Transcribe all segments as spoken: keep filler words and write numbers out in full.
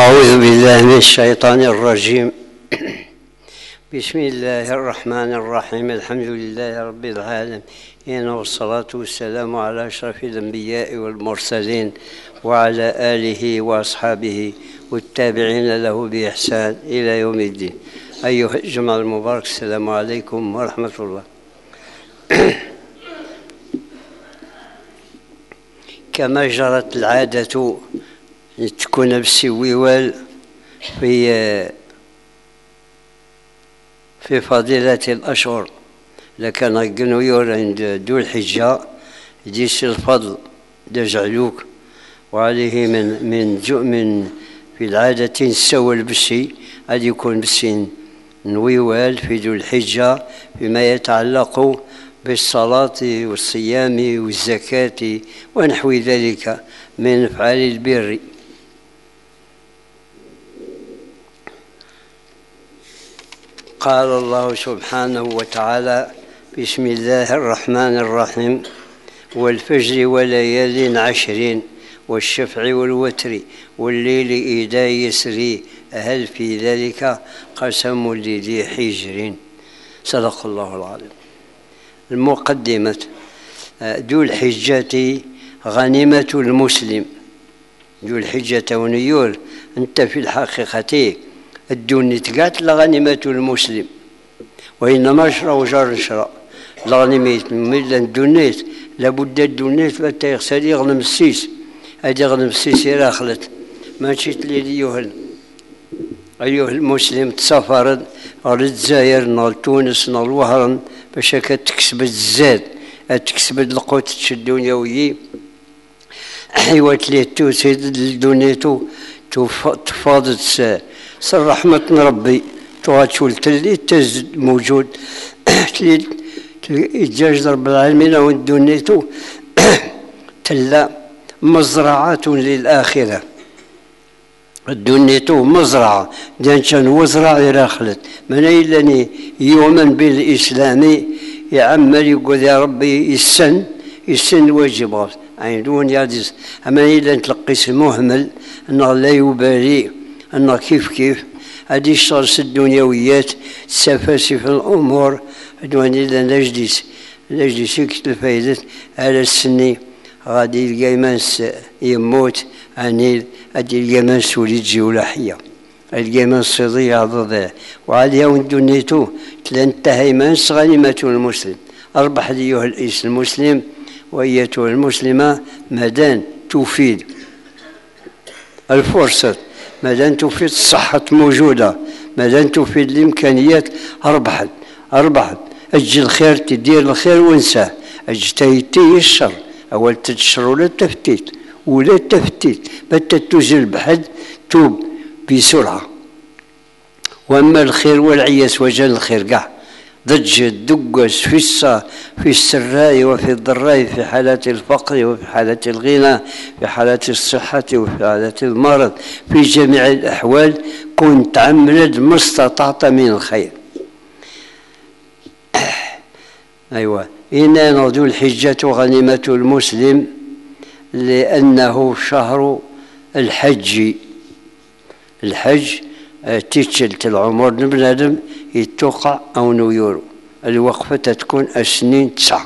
أعوذ بالله من الشيطان الرجيم. بسم الله الرحمن الرحيم. الحمد لله رب العالمين، والصلاة والسلام على أشرف الأنبياء والمرسلين وعلى آله وأصحابه والتابعين له بإحسان إلى يوم الدين. أيها الجماعة المبارك، السلام عليكم ورحمة الله. كما جرت العادة تكون بالسويوال في في فضيلة الأشهر، لكن الجنويور عند ذو الحجة ديس الفضل دجعلوك، وعليه من من جو من في العادة نسوى البسي غادي يكون بسي نويوال في ذو الحجة فيما يتعلق بالصلاة والصيام والزكاة ونحو ذلك من أفعال البر. قال الله سبحانه وتعالى: بسم الله الرحمن الرحيم: والفجر وليال عشر والشفع والوتر والليل إذا يسري هل في ذلك قسم لذي حجر. صدق الله العظيم. المقدمة: ذو الحجة غنيمة المسلم. ذو الحجة ونيول أنت في الحقيقة الدنيا تقات لغنيمة المسلم، وإنما شرا وجار شرا لغنيمة من الدنيا لابد الدنيا باتا يغسل يغنم السيس، هذا يغنم السيس يراخلت ما تشيت لي أيها أيها المسلم تسافر على الجزائر نال تونس نال وهران باش تكسب الزاد تكسب القوت الدنيا ويي حيوات لي توسيد الدنيا تو تفاضت سر رحمة ربي تواتشول تلي تز موجود تلي الجاج رب العالمين والدنيا تلا مزرعة للآخرة. الدنيا مزرعة دانشان وزرع يراخلت من إلاني يؤمن بالإسلام يعمل يقول يا ربي السن السن واجبات عيدون يادز. أما إلا نتلقيس مهمل أنه لا يبالي أنه كيف كيف هذه الشرس الدنيويات سفاسف الأمور أدوان إلا نجلس نجلس يكت الفايدة على السني غادي القيمانس يموت عنيل هادي القيمانس وليد جولحية القيمانس صديع ضضيع وعليها وندنيتو تلانتهي مانس غنيمة المسلم. أربح أيها الإس المسلم وأيتها المسلمة مادام تفيد الفرصة، مادام تفيد الصحة موجودة، مادام تفيد الإمكانيات أربحت أربحت. أجل الخير تدير الخير وانساه، أجتهدتي الشر أول تتشر ولا تفتيت ولا تفتيت بتا تزل بحد توب بسرعة. وأما الخير والعياس وجل الخير قاع ضج الدقس في الصا في السراء وفي الضراء، في حالة الفقر وفي حالة الغنى، في حالة الصحة وفي حالة المرض، في جميع الأحوال كن تعمد ما استطعت من الخير. أيوة. إن ذو الحجة غنيمة المسلم لأنه شهر الحج. الحج تيتشلت العمر بن آدم يتوقع أو نيورو. الوقفة تكون السنين تسعة.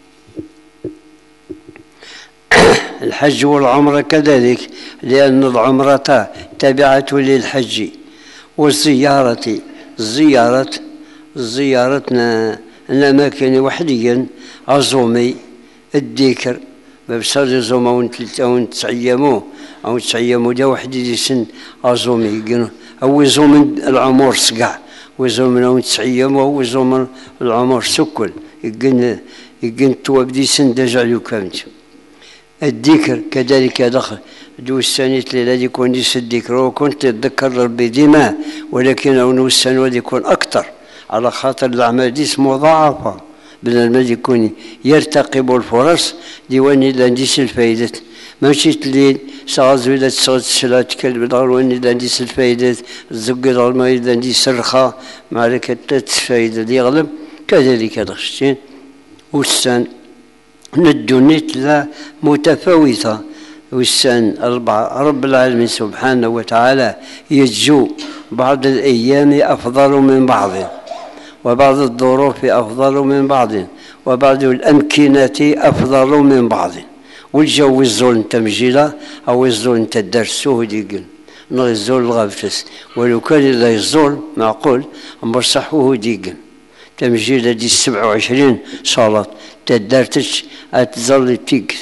الحج والعمرة كذلك، لأن العمرة تابعة للحج. والزيارة الزيارة الزيارة الأماكن وحديا عزومي الذكر ببصر يزوم أو أو تعيموا أو تعيموا دا واحد يسن عزومي أو يزوم العمر سقع ويزوم أو تعيموا أو يزوم العمر سكل يجن يجن توابدي سن دجالو كامت. الذكر كذلك دخل دو السنة الذي يكون يس الذكر وكنت تذكر ربي ديما، ولكن أو السنة يكون أكثر على خاطر الأعمال ديس مضاعفة بالمال يكون يرتقب الفرص ديواني لانديس الفايدة ماشي الليل ساعز ولا تسعود الشلا تكلم دارواني لانديس الفايدة الزق دارما لانديس الرخاء معركة الفايدة يغلب. كذلك دخشتين والسن الدنيا لا متفاوتة والسن أربعة رب العالمين سبحانه وتعالى يجو بعض الأيام أفضل من بعض، وبعض الظروف أفضل من بعض، وبعض الأمكنة أفضل من بعض. والجو الزول نتا مجيلة أو الزول نتا درسوه ديقن نغي الزول الغابتس، ولو كان إلا الزول معقول مرصحوه ديقن تمجيلة دي السبع وعشرين صلاة تدارتش أتظل تيك.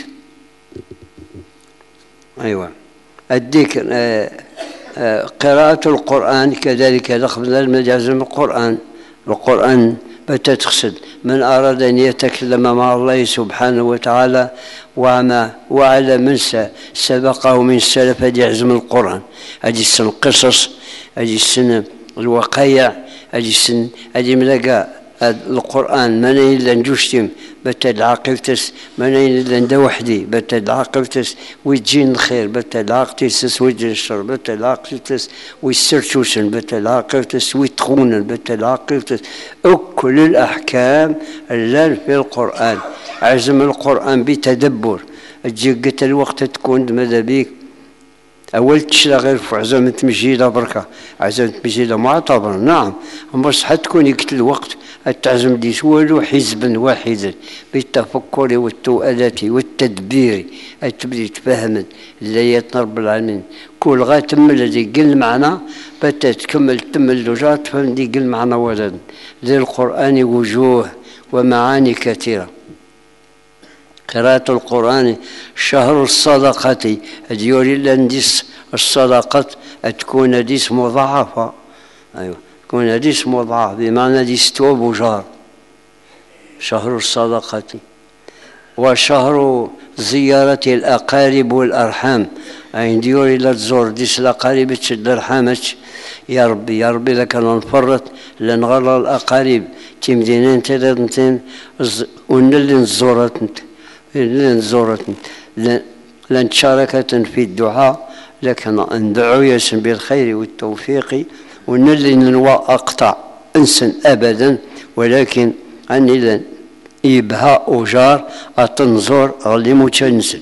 أيوة أديك آه آه قراءة القرآن كذلك لقبل المجاز من القرآن. القرآن بتتقصد من أراد أن يتكلم مع الله سبحانه وتعالى وما وعلى من سبقه من السلف هذه يعزم القرآن، هذه السن القصص، هذه السن الوقايع، هذه السن هذه ملقى القرآن من إلا نجوشتم بتد عاقبتس، من إلا ندا وحدي بتد عاقبتس ويجين الخير بتد عاقبتس ويجين الشر بتد عاقبتس ويسرتوسن بتد عاقبتس ويتخونن بتد عاقبتس. وكل الأحكام اللي في القرآن عزم القرآن بتدبر. تجي قلت الوقت تكون ماذا بيك أول تشلا غير في عزمة مجيلة بركة، عزمة مجيلة معتبرة نعم، بس حتكون يقتل الوقت التعزم دي سوالو حزبا واحدا بالتفكر والتؤلة والتدبير تبدي تفهم الليات رب العالمين كل غاية تمل الذي قل معنا بتا تكمل تمل لجات تفهم دي قل معنا ولد. للقرآن وجوه ومعاني كثيرة. قراءة القرآن شهر الصدقة ديوري لانديس الصدقة تكون ديس مضاعفة. أيوة تكون ديس مضاعف بمعنى ديس توب وجار. شهر الصدقة وشهر زيارة الأقارب والأرحام، أي ديوري لا تزور ديس الأقارب تشد أرحامك يا ربي يا ربي لك نفرط لنغلى الأقارب تمدينين تلاتين ونلي نزورت لنزورت لن شاركة في الدعاء لكن ندعو يسن بالخير والتوفيق ونلي ننوى أقطع انسن أبدا، ولكن أني لن يبها أجار أتنظر غلي متنسن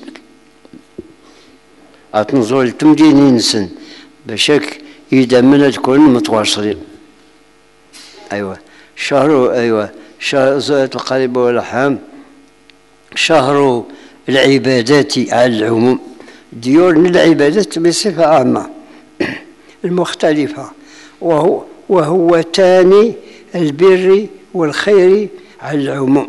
أتنظر التمدين ينسن بشك إذا من تكون متواصلين. أيوة شهر أيوة شهر زيارة القريب والأرحام شهر العبادات على العموم. ديور العبادات بصفة عامة المختلفة، وهو وهو تاني البر والخير على العموم،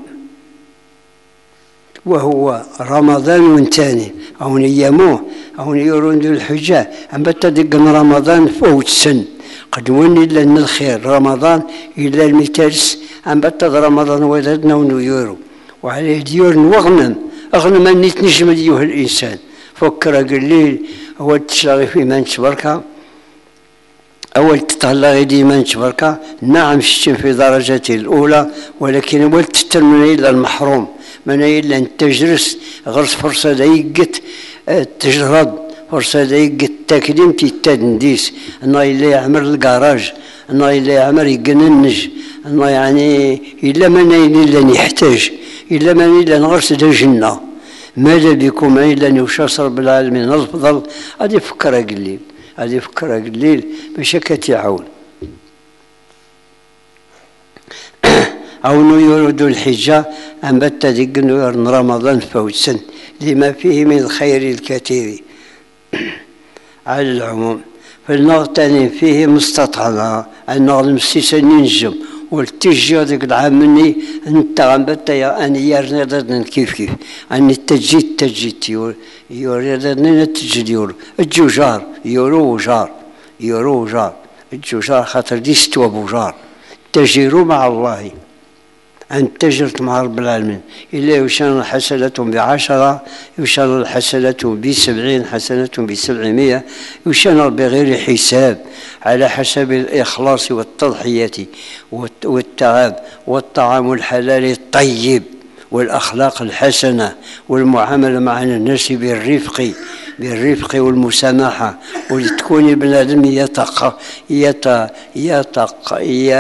وهو رمضان وانتاني أو نيموه أو نيرون ذو الحجة أم بتدق رمضان فوت سن قد وني لنا الخير رمضان إلا المترس أم بتد رمضان ولدنا ونيورو وعليه ديور وغنم أغنم أن يتنجم أيها الإنسان فكر قليل أول تشلغي في من شبركة أول تطلعي دي من شبركة نعم شتم في درجته الأولى، ولكن أول تترمني إلى المحروم من إلا أن تجرس غرس فرصة دايقت تجرد فرصة دايقت تكريم تتنديس أنه إلا يعمر الكراج أنه إلا يعمر يقننج أنه يعني إلا من إلا يحتاج إلا من إلا نغرس دا جنة ماذا بكم إلا أن يشاص رب العالمين الفضل. هذه فكرة قليل هذه فكرة قليل باش كتعاون أو نيورد الحجة أم بتا ديك نيور رمضان فوتسن لما فيه من الخير الكثير على العموم. فلنغتنم فيه مستطعنا أن نغلم السيسن ننجم والتجي هذاك العام مني انت غنبت بتا اني يرنا كيف كيف اني تجي تجي يور يورنا تجي يور الجوجار يورو جار يورو جار الجوجار خاطر دي ستوا بوجار تجيروا مع الله أن تجرت مع رب العالمين إلا يشان الحسنة بعشرة يشان الحسنة بسبعين حسنة بسبعمية يشان بغير حساب على حسب الإخلاص والتضحية والتعب والطعام الحلال الطيب والأخلاق الحسنة والمعاملة مع الناس بالرفق بالرفق والمسامحة ولتكون ابن آدم يتق يتق يتق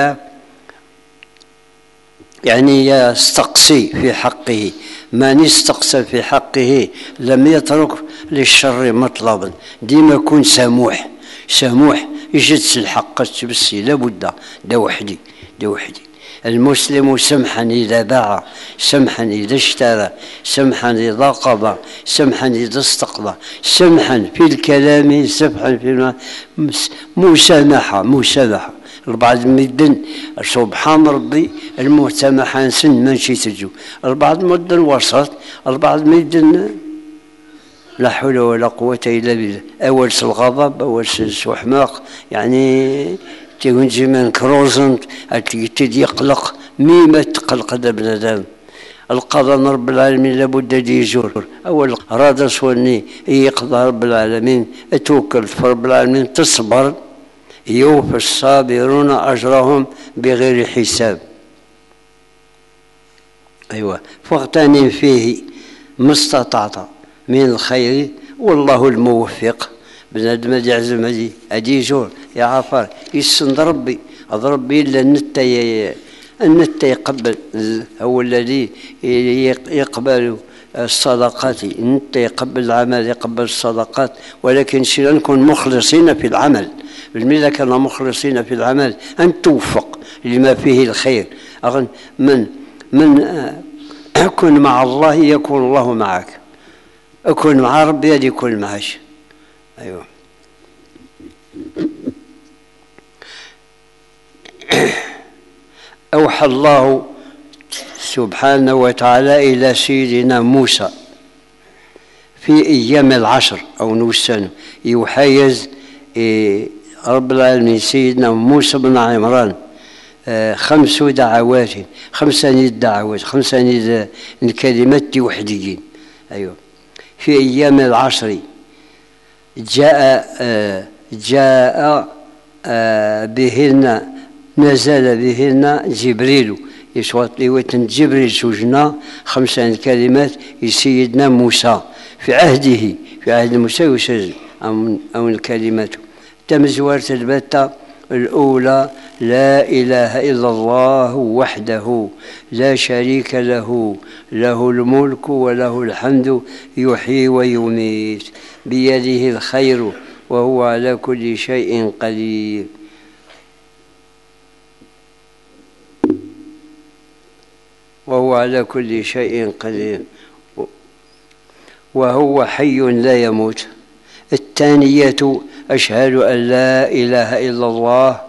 يعني يستقصي في حقه. من استقصى في حقه لم يترك للشر مطلبا، ديما كون سموح سموح، يجد الحق تبسي لابد. دا وحدي دا وحدي. المسلم سمحا إذا باع، سمحا إذا اشترى، سمحا إذا قضى، سمحا إذا استقضى، سمحا في الكلام، سمحا في مسامحة مسامحة. البعض مدن سبحان ربي المسامحة سن ماشي تجو، البعض مدن وسط، البعض مدن لا حول ولا قوة إلا بالله. أول الغضب، أول الحماق، يعني تيجي من كروزنت تيجي يقلق، ميمة تقلق دا بنادم. القضاء من رب العالمين لابد يجور. أول راد سواني يقضى رب العالمين، توكل في رب العالمين، تصبر، يوفي الصابرون أجرهم بغير حساب. أيوة، فاغتنم فيه ما استطعت من الخير والله الموفق. بنادم هادي يعزم هادي هادي يجور يا عفار يسند ربي، هذا ربي إلا النتا النتا يقبل، هو الذي يقبل الصدقات، النتا يقبل العمل، يقبل الصدقات، ولكن شيء نكون مخلصين في العمل. بالمثل كنا مخلصين في العمل أن توفق لما فيه الخير. من من أكن مع الله يكون الله معك، أكن مع ربي هذا يكون معك. أيوة. أوحى الله سبحانه وتعالى إلى سيدنا موسى في أيام العشر أو نوسان، يحيز رب العالمين سيدنا موسى بن عمران خمس دعوات، خمسة دعوات، خمسة الكلمات وحديين. أيوة. في أيام العشر جاء جاء بهن، نزل بهن جبريل، يصوت لوتن جبريل سجنا خمسة كلمات لسيدنا موسى في عهده، في عهد موسى يسجل أو الكلمات تمزورة البتة. الأولى لا إله إلا الله وحده لا شريك له، له الملك وله الحمد يحيي ويميت، بيده الخير وهو على كل شيء قدير. وهو على كل شيء قدير وهو حي لا يموت. الثانية أشهد أن لا إله إلا الله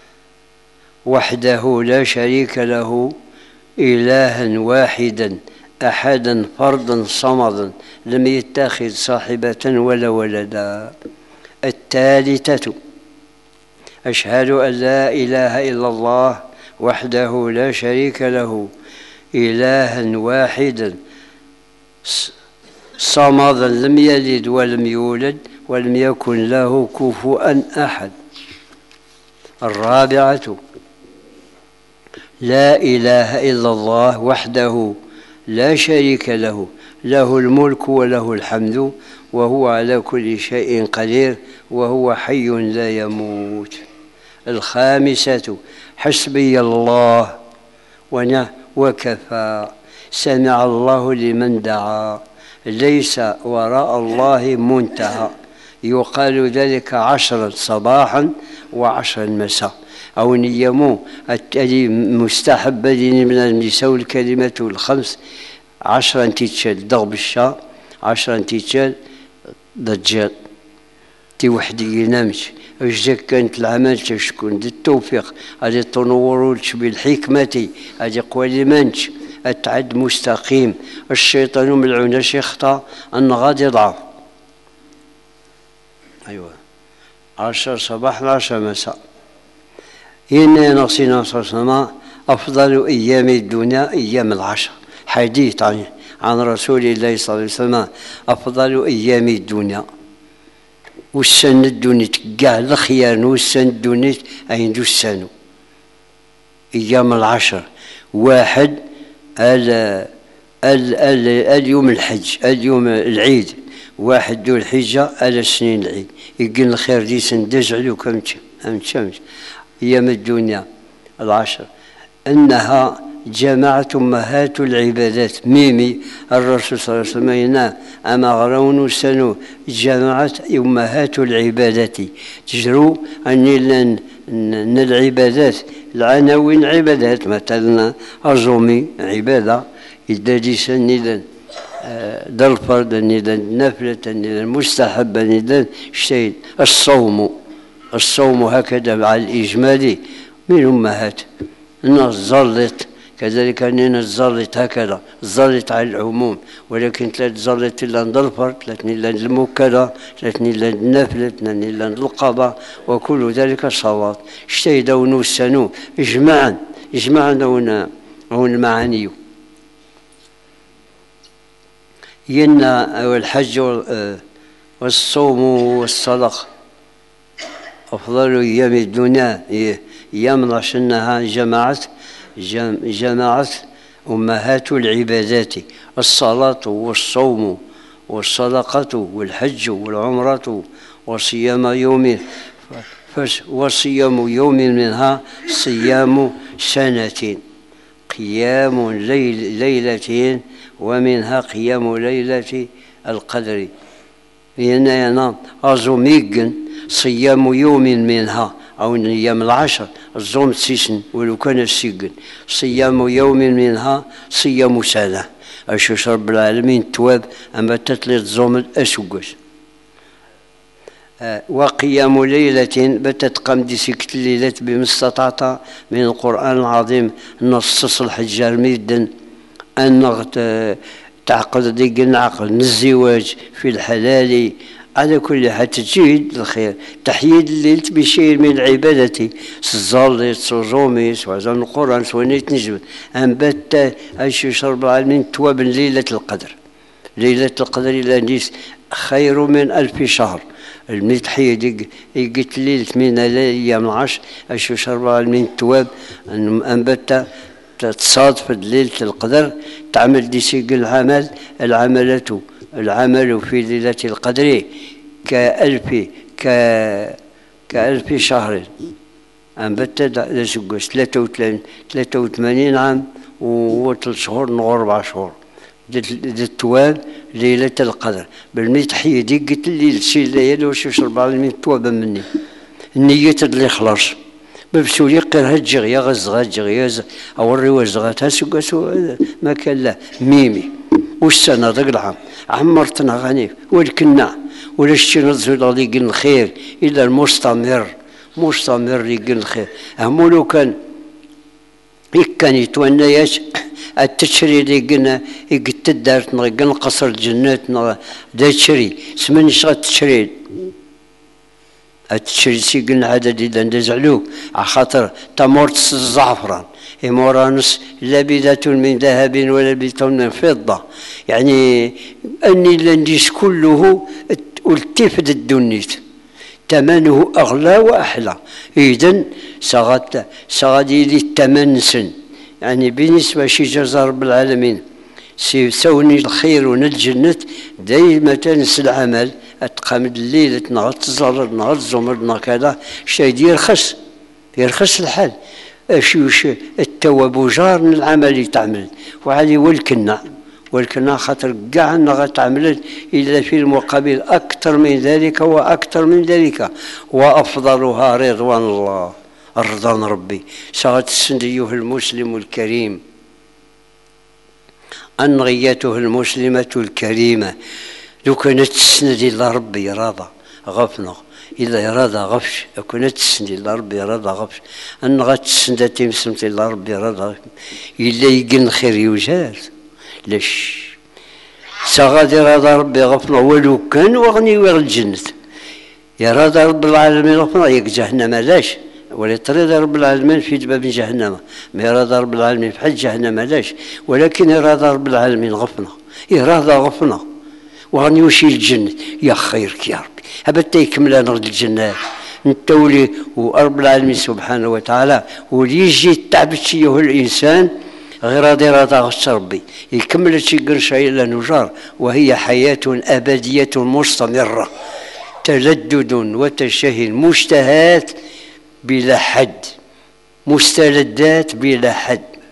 وحده لا شريك له، إلها واحدا أحدا فردا صمدا لم يتخذ صاحبة ولا ولدا. الثالثة أشهد أن لا إله إلا الله وحده لا شريك له، إلها واحدا صمدا لم يلد ولم يولد ولم يكن له كفوا أحد. الرابعة لا إله إلا الله وحده لا شريك له، له الملك وله الحمد وهو على كل شيء قدير وهو حي لا يموت. الخامسة حسبي الله ونعم وكفى، سمع الله لمن دعا، ليس وراء الله منتهى. يقال ذلك عشرا صباحا وعشرا مساء، أو نيمو التالي مستحب من النساء الكلمة الخمس. عشرا تتشال ضرب الشاء، عشرا تتشال ضجال تي وحدي ينامش. اش كانت العمل تشكون دي التوفيق، هذه التنور بالحكمة، هذه قوالي منش التعد مستقيم. الشيطان ملعون يخطأ أن غادي ضعف. أيوة. عشر صباح عشر مساء. إن نصينا صلى أفضل أيام الدنيا أيام العشر، حديث عن عن رسول الله صلى الله عليه وسلم أفضل أيام الدنيا. والسن الدنيا كاع الخيار والسن الدنيا عندو السنو أيام العشر. واحد ال ال ال اليوم الحج، اليوم العيد، واحد ذو الحجة على سنين العيد، يقول الخير دي سندج عليك أمشي أمشي أيام الدنيا العشر. أنها جماعة أمهات العبادات ميمي الرسول صلى الله عليه وسلم ينا أما غرون سنو جماعة أمهات العبادات تجرو أني لن العبادات العناوين عبادات مثلا أزومي عبادة إذا دي سنيدا دا الفرد نيدا نفلة نيدا مستحبة نيدا شيء الصوم الصوم هكذا مع الإجمالي من أمهات الناس ظلت كذلك أننا ظلت هكذا ظلت على العموم ولكن ثلاث ظلت إلا الفرد ثلاث إلا الموكلة ثلاث إلا النفلة ثلاث إلا القضاء وكل ذلك صواب اشتهد ونوسنو إجماعا إجماعا هنا هنا المعاني ينا والحج والصوم والصدق أفضل أيام الدنيا أيام عشناها جماعة جماعة أمهات العبادات الصلاة والصوم والصدقة والحج والعمرة وصيام يوم وصيام يوم منها صيام سنة قيام ليل ليلتين ومنها قيام ليلة القدر هنا ينام أزوميجن صيام يوم منها أو أيام العشر الزوم سيسن ولو كان السجن صيام يوم منها صيام سنة أشوش رب العالمين تواب أما تتلت زوم الأسوقس آه وقيام ليلة بتتقام دي سكت الليلة بما استطعت من القرآن العظيم نصص الحجار ميدا أن تعقد ديك العقل من الزواج في الحلال على كل حال تجيد الخير تحييد الليل بشيء من العبادة الزالي الصومي سواء القرآن سواء نجم أن بات أيش شرب العالمين تواب ليلة القدر ليلة القدر إلى نيس خير من ألف شهر المتحيد قلت ليلة من الأيام العشر أيش شرب العالمين تواب أن بات تصادف ليلة القدر تعمل ديسيق العمل العملة العمل في ليلة القدر كألف ك كألف شهر أنبت لسقوس ثلاثة وثمانين عام وثلاث شهور نغور أربع شهور ذي التواب ليلة القدر بالميت حيدي قلت لي السي الليالي واش يشرب على الميت تواب مني النية اللي خلاص ببسولي قير هالجغيا غزغا جغيا أو الرواج زغاتها سقوس ما كان له ميمي والسنة ذاك العام عمرتنا غنيف والكنا ولا شتي نزول اللي يقول الخير إلا المستمر مستمر يقول الخير همو لو كان كان يتونياش التشري اللي قلنا يقت الدارت نقل قصر الجنات دا تشري سمن شغل تشري التشري سي قلنا عدد إذا ندزعلوه على خاطر تمورت الزعفران إمورانس لبدة من ذهب ولا لبدة من فضة يعني أني لنديس كله التفت الدنيت ثمنه أغلى وأحلى إذن سغت سغدي لي الثمن سن يعني بالنسبة شي جزا رب العالمين سوني الخير ونالجنة دايما تنس العمل أتقامد الليلة نغط تزرد نغط زمر كذا شي يرخص يرخص الحال شو التواب جار من العمل اللي تعمل وعلي والكنا والكنا خاطر كاع نغا تعمل إلا في المقابل أكثر من ذلك وأكثر من ذلك وأفضلها رضوان الله رضوان ربي سغت السنديه المسلم الكريم أنغيته المسلمة الكريمة لو كانت تسند إلا ربي راضى غفنا إذا يرادا غفش كنا تسند إلا ربي راضى غفش أن غتسند تمسمت إلا ربي راضى إلا يقن خير يوجد ليش سغادي راضى ربي غفنا ولو كان وغني وغل الجنة يرادا رب العالمين غفنا يك جهنم لاش ولا تريد رب العالمين في باب جهنم ما يرادا رب العالمين في حج جهنم لاش ولكن يرادا رب العالمين غفنا يرادا غفنا وغني وشي الجنة يا خيرك يا ربي هبتا يكمل نرد الجنة انت ولي ورب العالمين سبحانه وتعالى ولي يجي تعبت شيه الانسان غير راضي راضي ربي يكمل شي قرشة الى نجار وهي حياة ابدية مستمرة تلدد وتشهي مشتهات بلا حد مستلذات بلا حد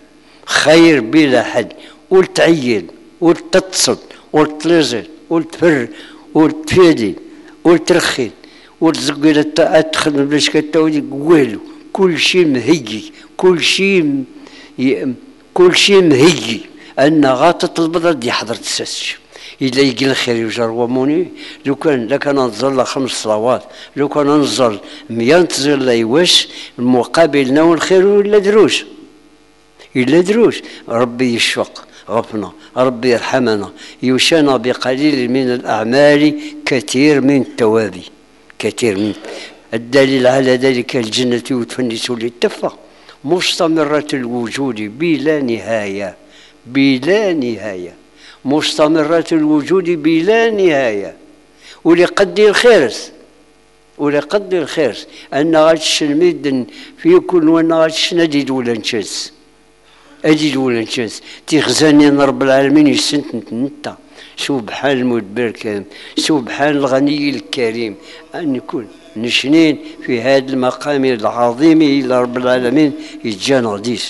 خير بلا حد، ولتعيد ولتتصل ولتلزل ولتفر ولتفادي ولترخي ولتزقل تدخل باش كتاودي والو، كل شيء مهيي، كل شيء كل شيء مهيي ان غاتطلب غادي يحضر تساسش. إلا يجي الخير يجر وموني، لو كان لو كان نظل خمس صلوات، لو كان نظل مية نتظل يواش المقابل ناو الخير ولا دروش، إلا دروش ربي يشفق غفنا، ربي يرحمنا، يوشانا بقليل من الأعمال كثير من التوابي، كثير من الدليل على ذلك الجنة وتفنس للتفة مستمرة الوجود بلا نهاية، بلا نهاية، مستمرة الوجود بلا نهاية. ولقدر الخيرس ولقدر الخيرس أن غاتش الميدن في كل وانا غاتش نديد ولا نشاس، أجد ولا نشاس تيخزاني رب العالمين يسنت انت سبحان المدبر الكريم، سبحان الغني الكريم، أن نكون نشنين في هذا المقام العظيم إلى رب العالمين يتجانا غديس.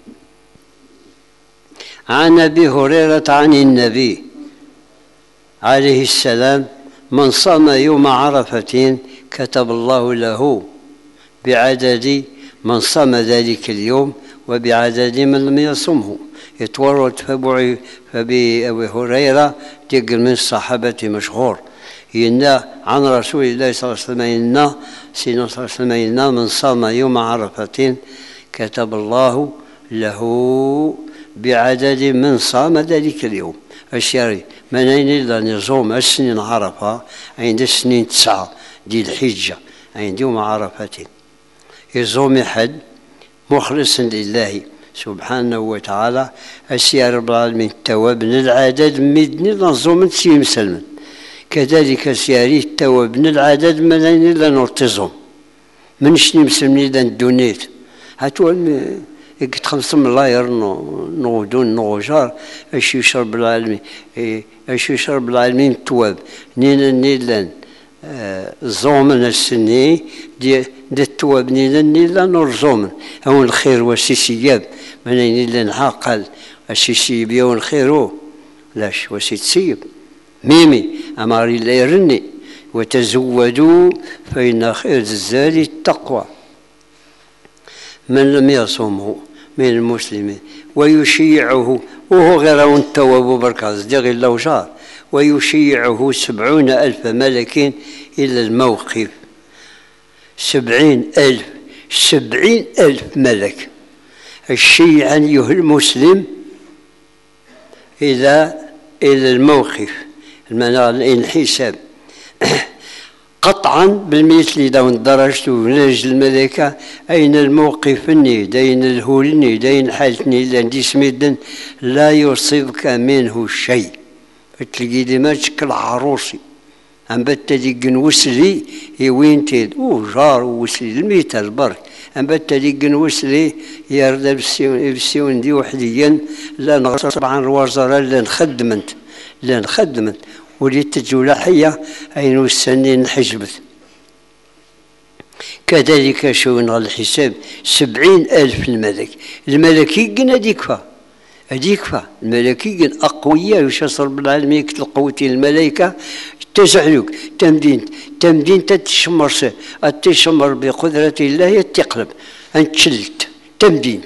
عن أبي هريرة عن النبي عليه السلام: من صام يوم عرفة كتب الله له بعدد من صام ذلك اليوم وبعدد من لم يصمه. يتورط فأبي هريرة تقل من الصحابة مشهور إن عن رسول الله صلى الله عليه وسلم إن سيدنا صلى الله عليه وسلم إن من صام يوم عرفة كتب الله له بعدد من صام ذلك اليوم. الشاري من أين إلا نظام السنين عرفة عند السنين تسعة دي الحجة عند يوم عرفة يصوم حد مخلص لله سبحانه وتعالى السيار رب العالمين التواب من العدد مدني نظام تسيم سلما. كذلك سياري التواب من العدد من أين إلا نرتزم من شني مسلمين إذا دونيت هاتوا قلت خمسة الله يرنو نودون نوجار اش يشرب العالمين اش يشرب العالمين التواب نينا نيلان زومن السني دي دي التواب نينا نيلان نرزومن هو الخير وسيسياب من نيلان عاقل السيسيب يوم الخير لاش وسيتسيب ميمي اماري لا يرني وتزودوا فإن خير الزاد التقوى. من لم يصومه من المسلمين ويشيعه وهو غير التواب بركاز دي غير لو شهر ويشيعه سبعون ألف ملك إلى الموقف. سبعين ألف سبعين ألف ملك الشيع أيها المسلم إلى إلى الموقف الحساب قطعا بالمثل إذا درجت ونجد الملائكة أين الموقف دين الهولني دين حالتني لندي سميدن لا يصيبك منه شيء. تلقي دي ما تشكل عروسي أم بتدق وسلي وين تيد وجار وسلي الميت البرك أم بتدق وسلي يرد بسيون دي وحديا لا نغصب عن الوزراء لا نخدمت لا نخدمت وليت الجلاحية أين السنين حجبت. كذلك شون الحساب سبعين ألف الملك الملكي هذيكفى هذيكفى الملكي أقوياء وشاصر رب العالمين القوة الملائكة تزعلوك تمدين تمدين تتشمر تشمر بقدرة الله يتقلب أنت شلت تمدين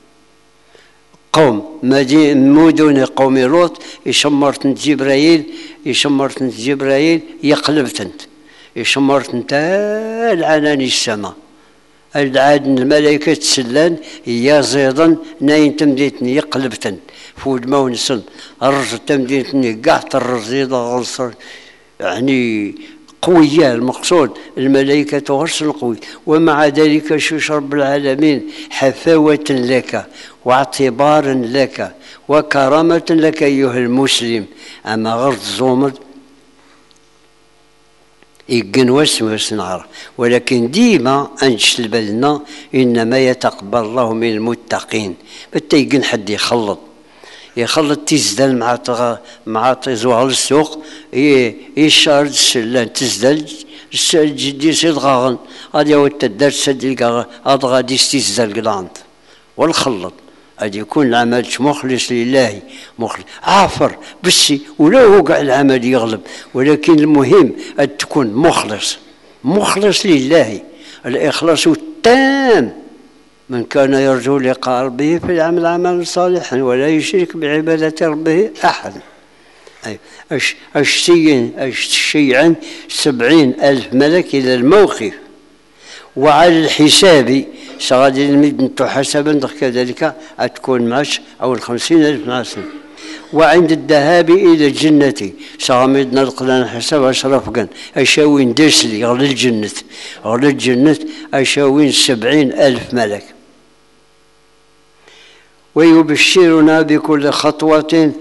قوم مدن قوم لوط يشمرت جبرائيل يشمرت جبرائيل يقلبتن يشمرت انت العنان السماء العاد الملائكة تسلان يا زيضا ناين تمديتني يقلبتن فود ما ونسن الرز تمديتني قاع الرزيضة غلصر يعني قوية. المقصود الملائكة غرس قوي ومع ذلك شوش رب العالمين حفاوة لك واعتبارا لك وكرامة لك أيها المسلم. أما غرض زومد يقن واسم نعرف ولكن ديما أنشل بالنا إنما يتقبل الله من المتقين. بتا يقن حد يخلط يخلط تزدل مع تغ... مع تزوغ السوق يشارد السلان تزدل السل جدي سيد غاغن غادي هو التدار سد الكاغ هاد غادي تزدل قلانت والخلط قد يكون العمل مخلص لله، مخلص عافر بس ولا وقع العمل يغلب، ولكن المهم أن تكون مخلص مخلص لله، الإخلاص التام. من كان يرجو لقاء ربه فليعمل عملا صالحا ولا يشرك بعبادة ربه أحد. الشيعا سبعين ألف ملك إلى الموقف، وعلى الحساب سغادي نمد حسبا كذلك تكون معش أو الخمسين ألف ناسا. وعند الذهاب إلى الجنة سغامد نلقنا حساب أشرف كان أشاوين دسلي غير الجنة غير الجنة أشاوين سبعين ألف ملك. ويبشرنا بكل خطوة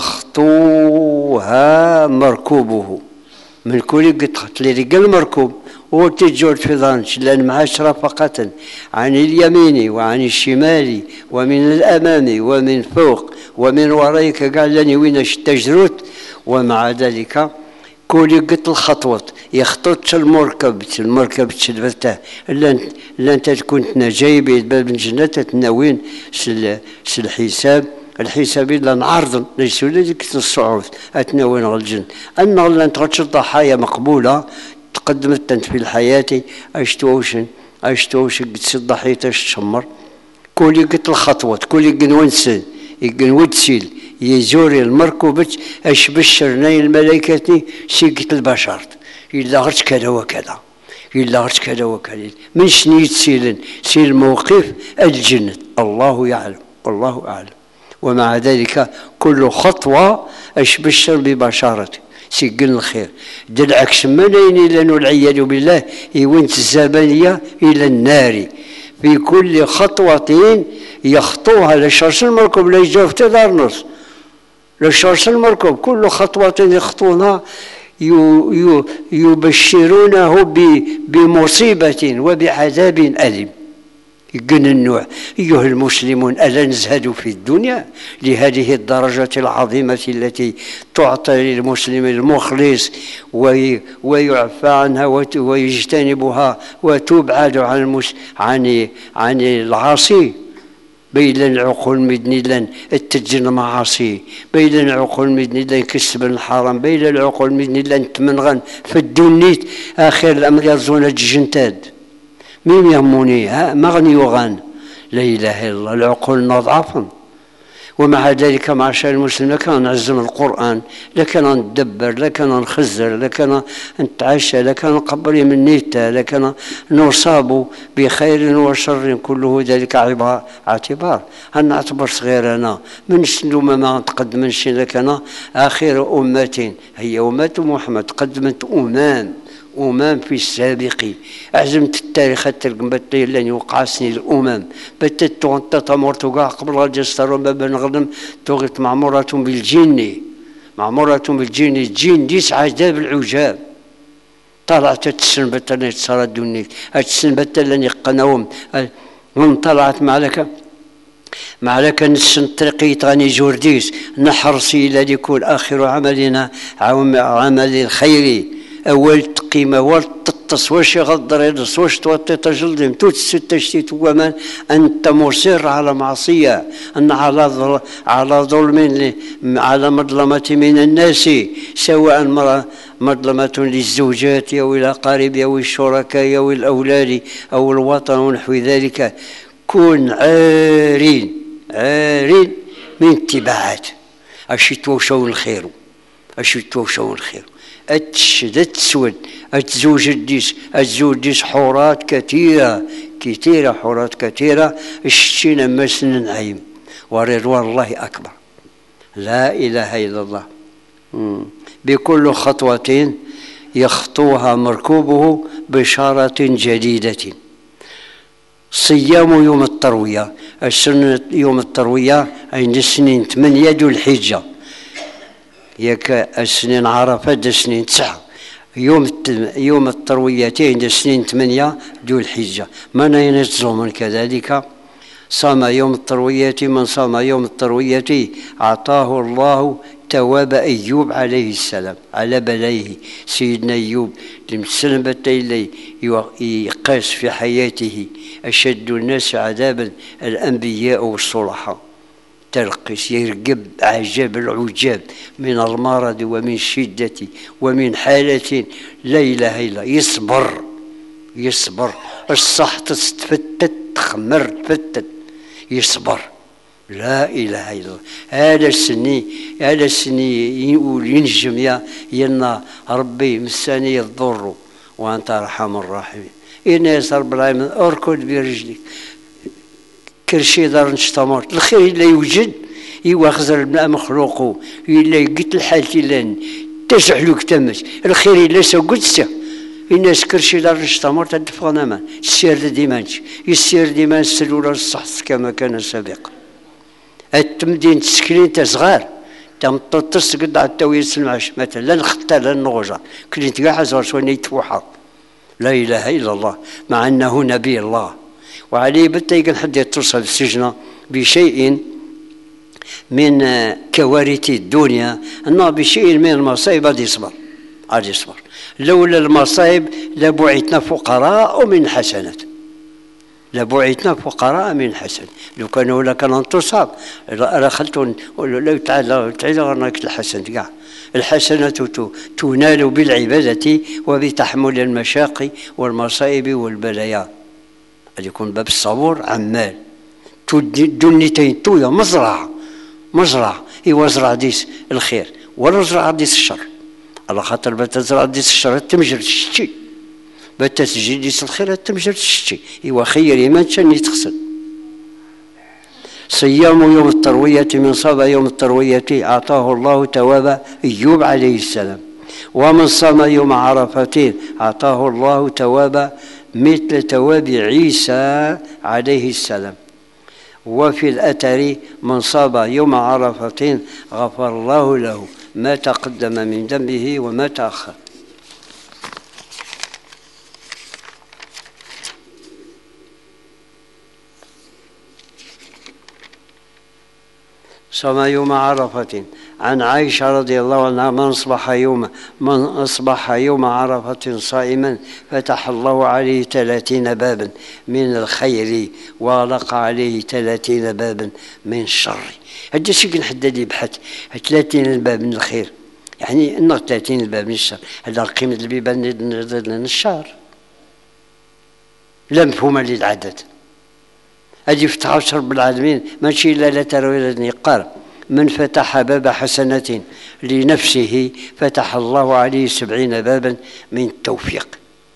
يخطوها مركوبه، من كل قطعة لرجال مركوب وتجور في ظنش، لأن معاش رفقة عن اليمين وعن الشمال ومن الأمام ومن فوق ومن ورائك قال لني وين تجرت. ومع ذلك كل قط الخطوات يخطط المركب المركب تشلفته الا انت تكون جايب باب الجنه تناوين سل الحساب الحساب الا نعرض ليس ديك الصعود اتناوين على الجنه ان لا تغطش الضحايا مقبوله تقدمت انت في الحياه اشتوشن اشتوش قد الضحيه تشمر كل قط الخطوات كل قنونسن يقنودسيل يزوري المركوبة اش بشرناي الملائكة سيقة البشر إلا غرت كذا وكذا إلا غرت كذا وكذا من شنو تسيلن سير موقف الجنة الله يعلم والله أعلم. ومع ذلك كل خطوة اش بشر ببشارته سيقل الخير دلعكس منين إلى والعياذ بالله يونت الزبانية إلى النار في كل خطوة يخطوها لشرس المركوب لا يجوف تدار نص لشرس المركوب كل خطوة يخطونها يبشرونه بمصيبة وبعذاب أليم. يقن النوع أيها المسلمون ألا نزهد في الدنيا لهذه الدرجة العظيمة التي تعطى للمسلم المخلص ويعفى عنها ويجتنبها وتبعد عن عن عن العاصي. بين العقول مدني لن التجن معاصي، بين العقول مدني لن كسب الحرام، بين العقول مدني لن تمنغن في الدنيت آخر الأمر يرزون الجنتاد مين يهموني ها مغني وغان لا إله إلا الله العقول نضعفا. ومع ذلك معاشر المسلم لكان نعزم القرآن لكان ندبر لكان نخزر لكان نتعشى لكان نقبر من نيته لكان نصاب بخير وشر كله ذلك اعتبار هل نعتبر صغيرنا من شنو ما تقدم من شيء لكان آخر أمة هي أمة محمد قدمت أمام أمام في السابق أعزمت التاريخ الترقم بطي لن يوقعسني الأمم بتت تتمر توقع قبل الجسر وباب نغنم توغت معمورة بالجن معمورة بالجن الجن ديس عجاب العجاب طلعت تسن بطل صار الدنيا تسن بطل لن يقنوم من طلعت معلك معلك نسن طريقي غني جورديس نحرصي إلى يكون آخر عملنا عمل الخيري أول تقيمة والتطس واش يغضر يدس واش توطي تجلدم توتس تشتيت ومان أنت مصر على معصية أن على على ظلم على مظلمة من الناس سواء مظلمة للزوجات أو الأقارب أو الشركاء أو الأولاد أو الوطن ونحو ذلك كن عارين عارين من اتباعات أشتوا شو الخير أشتوا شو الخير أتشد تسود أتزوج الديس أتزوج ديس حورات كثيرة كثيرة حورات كثيرة اشتينا مسن نعيم ورضوان الله أكبر لا إله إلا الله. بكل خطوة يخطوها مركوبه بشارة جديدة. صيام يوم التروية السنة يوم التروية عند السنين ثمانية ذو الحجة ياك السنين عرفة السنين تسعة يوم يوم التروية عند السنين ثمانية ذو الحجة من ينتظم كذلك صام يوم التروية من صام يوم التروية أعطاه الله ثواب أيوب عليه السلام على بلايه. سيدنا أيوب لمسلم إليه يقاس في حياته أشد الناس عذابا الأنبياء والصلحاء ترقص يرقب عجب العجاب من المرض ومن شدة ومن حالة لا إله إلا يصبر يصبر الصح تفتت تخمر تفتت يصبر لا إله إلا الله. هذا السني هذا السني يقول ينجم يا ينا ربي مساني الضر وأنت أرحم الراحمين. إناس رب العالمين أركض برجلك كرشي دار نشتمرت الخير إلا يوجد يواخزر الماء مخلوقه إلا قلت الحالتي لان تسحلوك تمس الخير إلا سوقتسه الناس كرشي دار نشتمرت تدفغنا ما السير ديمانش يسير ديمان السلولة الصحص كما كان سابقا التمدين تسكرين تصغار تمططس قد على التويس المعش مثلا لا نخطى لا نغجر كلين تقاع زور وين يتوحى لا إله إلا الله مع أنه نبي الله وعليه بالتالي حد يتصل السجن بشيء من كوارث الدنيا أنه بشيء من المصائب غادي يصبر غادي يصبر لولا المصائب لبعثنا فقراء من حسنات لبعثنا فقراء من حسن لو كانوا ولا كان تصاب راه خلتون لو تعالى تعالى غنك الحسن كاع الحسنة تنال بالعبادة وبتحمل المشاق والمصائب والبلايا هذا يكون باب الصبور عمال دنيتين تويا مزرعة مزرعة إيوا زرع ديس الخير ولا زرع ديس الشر على خاطر بتزرع ديس الشر تمجر تشتي بتسجل ديس الخير تمجر تشتي إيوا خير إيمان شان يتخسن. صيام يوم التروية من صام يوم التروية أعطاه الله ثواب أيوب عليه السلام ومن صام يوم عرفة أعطاه الله ثواب مثل ثواب عيسى عليه السلام. وفي الأثر من صام يوم عرفة غفر الله له ما تقدم من ذنبه وما تأخر. صام يوم عرفة عن عائشة رضي الله عنها من أصبح يوم من أصبح يوم عرفة صائما فتح الله عليه ثلاثين بابا من الخير وغلق عليه ثلاثين بابا من الشر. هذا الشيء نحدد يبحث ثلاثين باب من الخير يعني أنه ثلاثين باب من الشر. هذا قيمة البيبان من الشهر لا مفهومة للعدد. هذه يفتح رب العالمين ماشي إلا لا تروي قال من فتح باب حسنة لنفسه فتح الله عليه سبعين بابا من التوفيق.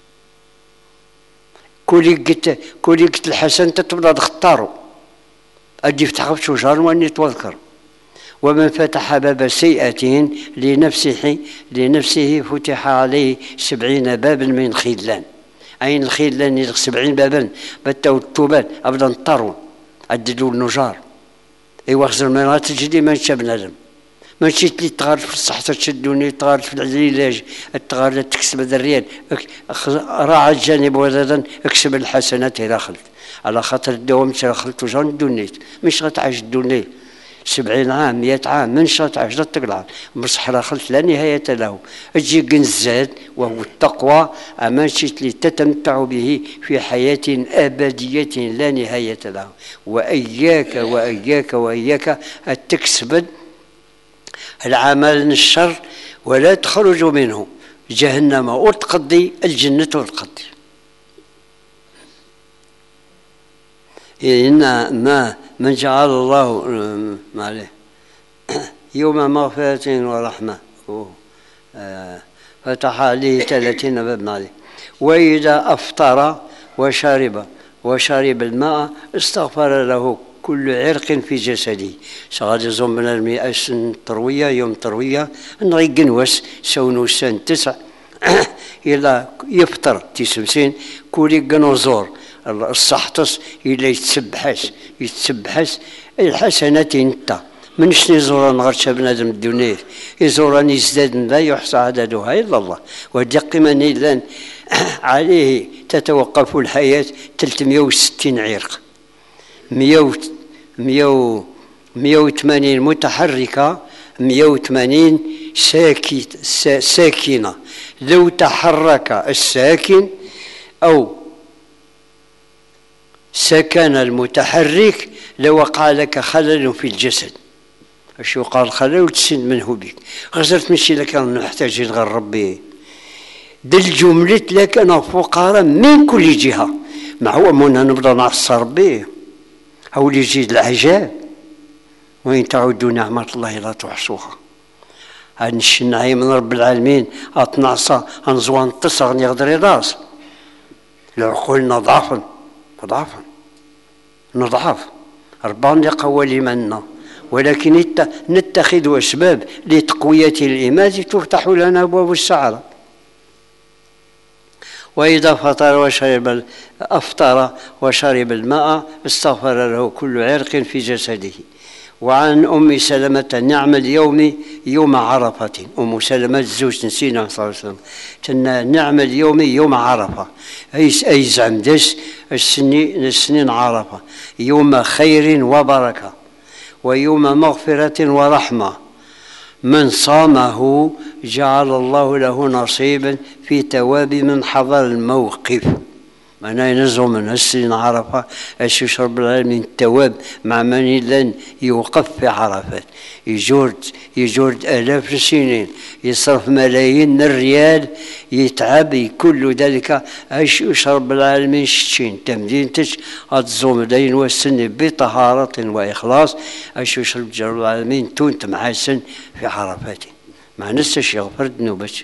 كولي قلت كولي قلت الحسنة تبدا تختاروا أدي يفتح شجار وأني تذكر. ومن فتح باب سيئة لنفسه لنفسه فتح عليه سبعين بابا من خذلان. أين الخذلان سبعين بابا بتاو التوبات أبدا نطروا عدلوا النجار ايوا خزر ما تجدي ما نشا بنادم ماشي تلي تغار في الصحة تشدوني تغار في العلاج تغار تكسب الريال راعى الجانب وزادا اكسب الحسنات إلى خلت على خاطر الدوام خلت وجان دونيت مش غتعيش دوني سبعين عام مئة عام منش غتعيش لا تقلع مصح راه خلت لا نهاية له اجي كنزاد وهو التقوى اماشي تلي تتمتع به في حياة أبدية لا نهاية له. وإياك وإياك وإياك أن تكسب العمل الشر ولا تخرج منه جهنم وتقضي الجنة وتقضي. إن ما من جعل الله معليه يوم مغفرة ورحمة فتح عليه ثلاثين باب عليه. وإذا أفطر وشرب وشرب الماء استغفر له كل عرق في جسده. شغال يزوم من المئة سن تروية يوم تروية أنه يقنوس سونوسان تسع إلى يفطر تسمسين كل قنوزور الصحتص إلى يتسبحس يتسبحس الحسنات انت من شنو يزوران غير بنادم الدنيا يزوران يزداد لا يحصى عددها إلا الله. ودق من إذن عليه تتوقف الحياة ثلاثمئة وستين عرق مئة مئة وثمانين متحركة مئة وثمانين ساكت ساكنة. لو تحرك الساكن أو سكن المتحرك لوقع لك خلل في الجسد. اش يقال خلل وتسند منه بك غزرت ماشي لك نحتاج غير ربي دل جملة لكن فقراء من كل جهة. ما هو منا نبدا نعصر به هو اللي يجي العجاب. وإن تعودوا نعمة الله لا تحصوها. هاد الشنعي من رب العالمين أتنعصى أنزوان تصغ نقدر يراس العقول نضعفا نضعفا نضعف ربنا قوى منا، ولكن نتخذ أسباب لتقوية الإيمان تفتح لنا أبواب السعادة. وإذا فطر وشرب أفطر وشرب الماء استغفر له كل عرق في جسده. وعن أم سلمة نعم اليوم يوم عرفة. أم سلمة الزوج نسينا صلى الله عليه وسلم نعم اليوم يوم عرفة أي زعمدس السنين السنين عرفة يوم خير وبركة ويوم مغفرة ورحمة من صامه جعل الله له نصيبا في تواب من حضر الموقف. أنا ينزل من السنين عرفة أش يشرب العالمين التواب مع من لن يوقف في عرفات يجورد يجورد آلاف السنين يصرف ملايين الريال يتعب كل ذلك أش يشرب العالمين شتين تمدينتش أتزوم دين والسن بطهارة وإخلاص أش يشرب جرب العالمين تونت محسن في عرفات مع نسش يغفر ذنوبك.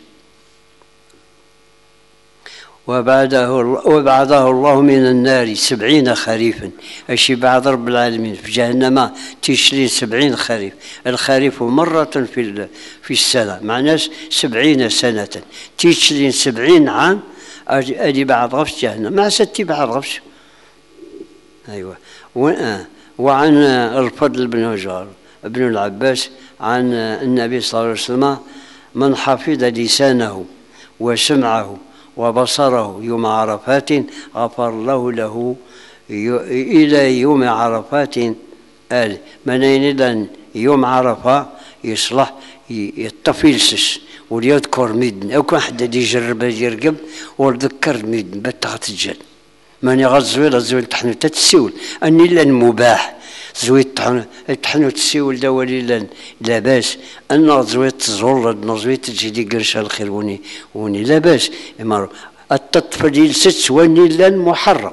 وبعده, وبعده الله من النار سبعين خريفا أشي بعد رب العالمين في جهنم تشرين سبعين خريف. الخريف مرة في في السنة معناه سبعين سنة تشرين سبعين عام أدي بعد غفش جهنم مع ستي بعد غفش. أيوة. وعن الفضل بن هجار ابن العباس عن النبي صلى الله عليه وسلم من حفظ لسانه وسمعه وبصره يوم عرفات غفر الله له إلى يوم عرفات آل من إذن يوم عرفة يصلح يطفيلسس وليذكر ميدن أو كان حد يجرب يرقب وذكر ميدن بتاعت الجن من يغزويل الزويل تحنو تتسول أني لن مباح زويت تحنو تسيول دولي لن لا باس أن زويت تزول زويت تجدي قرش الخير وني وني لا باس إما التطفيل ست وني لن محرم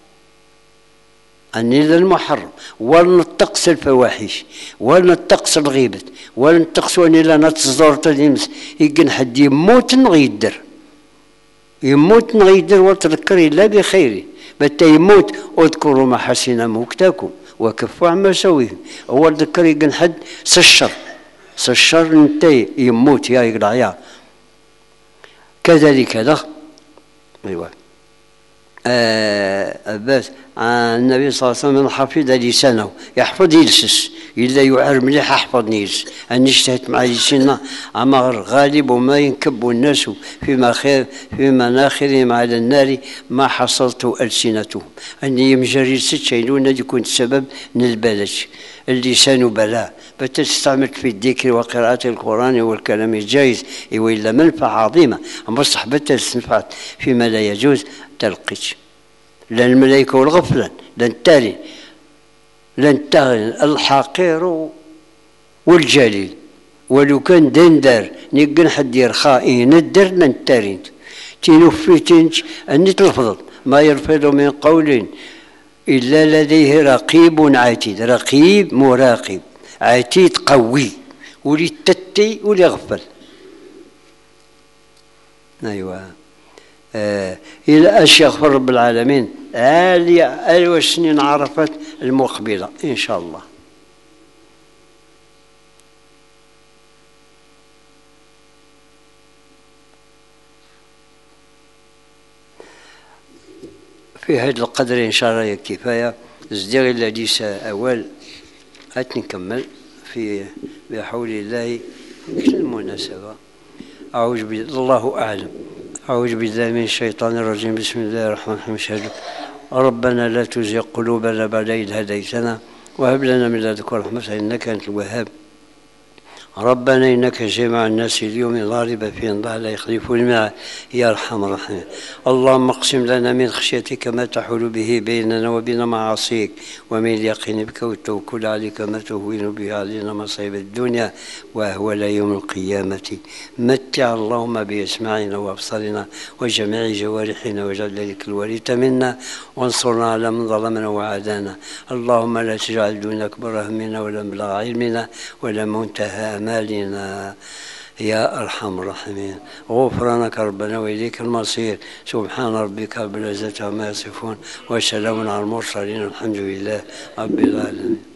أني لن محرم ولا نتقص الفواحش ولا نتقص الغيبة ولا نتقص وني لا نتصدر تلمس يمكن حد يموت نغيدر يموت نغيدر وتذكر إلا بخير بتا يموت اذكروا محاسن موتاكم وكفوا عما سويهم. هو ذكر يقن حد سشر سشر انتي يموت يا يقلع يا كذلك هذا. ايوه أباس عن النبي صلى الله عليه وسلم حفظ لسانه يحفظ يلسس إلا يعر مليح أحفظ نيلس أن اشتهت مع لسنا أمر غالب وما ينكب الناس في مخير في مناخرهم على النار ما حصلت ألسنتهم أني يمجري ستشينون يكون السبب من البلد. اللسان بلاء فتستعمل في الذكر وقراءة القرآن والكلام الجائز وإلا منفعة عظيمة أما صحبتها استنفعت فيما لا يجوز تلقيت لا الملائكة والغفلان لن تالي لن تغن الحقير والجليل ولو كان دندر نقن حد يرخاء ندر لن تارين تنفي تنج أن تلفظ ما يلفظ من قول إلا لديه رقيب عتيد. رقيب مراقب عتيد قوي ولي تتي ولي غفل. أيوة آه إلى أشياء رب العالمين آلية ألف سنين عرفت المقبلة إن شاء الله. في هذا القدر إن شاء الله كفاية. ازدغ الحديث أول أتنكمل في بحول الله المناسبة. أعوذ بالله الله أعلم. أعوذ بالله من الشيطان الرجيم. بسم الله الرحمن الرحيم. ربنا لا تزغ قلوبنا بعد إذ هديتنا وهب لنا من لدنك رحمة إنك أنت الوهاب. ربنا إنك جامع الناس اليوم لا ريب فيه الله لا يخلف الميعاد يا أرحم الراحمين. اللهم اقسم لنا من خشيتك ما تحول به بيننا وبين معاصيك، ومن اليقين بك والتوكل عليك ما تهون به علينا مصائب الدنيا وأهوال يوم القيامة. متع اللهم بأسماعنا وأبصارنا وجميع جوارحنا واجعل ذلك الوارث منا وانصرنا على من ظلمنا وعادانا. اللهم لا تجعل دون أكبر همنا ولا مبلغ علمنا ولا منتهى أمالنا يا أرحم الراحمين. غفرانك ربنا وإليك المصير. سبحان ربك رب العزة عما يصفون وسلام على المرسلين والحمد لله رب العالمين.